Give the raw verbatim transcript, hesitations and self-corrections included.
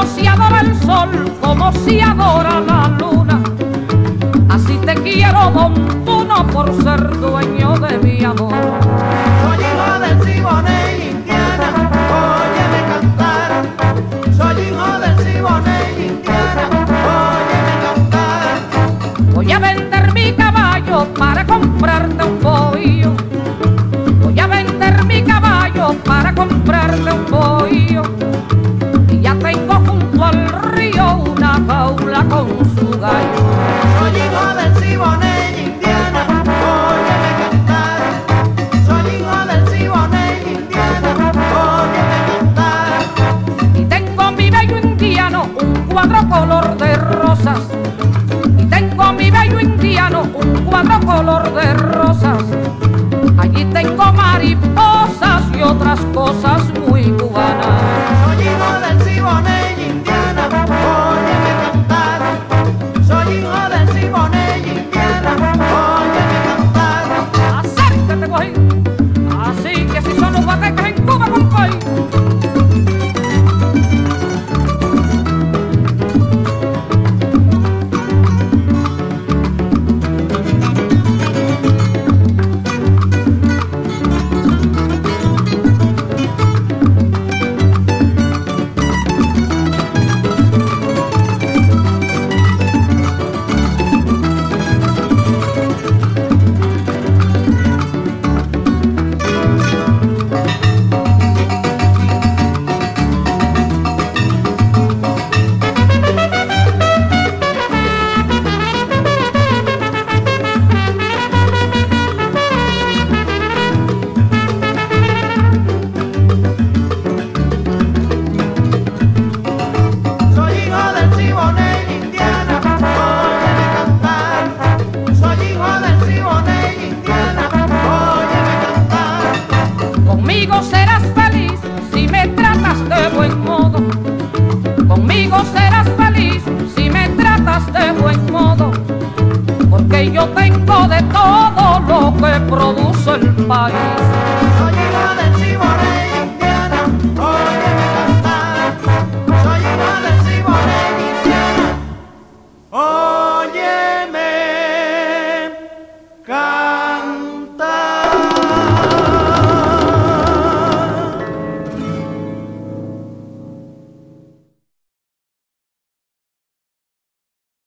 como se adora el sol, como se adora la luna. Así te quiero, don Puno, por ser dueño de mi amor. Soy hijo del Siboney, Indiana, óyeme cantar. Soy hijo del Siboney, Indiana, óyeme cantar. Voy a vender mi caballo para comprarte un bohío. Voy a vender mi caballo para comprarte un bohío. Y ya tengo junto al río una jaula con su gallo. Soy hijo del Siboney, Indiana, óyeme cantar. Soy hijo del Siboney, Indiana, óyeme cantar. Y tengo mi bello indiano, un cuadro color de rosas. Y tengo mi bello indiano, un cuadro color de rosas. Allí tengo mariposas y otras cosas muy cubanas. Soy hijo del Siboney, Indiana, óyeme cantar. Soy hijo del Siboney, Indiana, óyeme cantar. Acércate, güey. Así que si son los guateques en Cuba, compay. Soy hijo del Siboney, Indiana, óyeme cantar. Soy hijo del Siboney, Indiana, óyeme cantar. Conmigo serás feliz si me tratas de buen modo. Conmigo serás feliz si me tratas de buen modo. Porque yo tengo de todo lo que produce el país.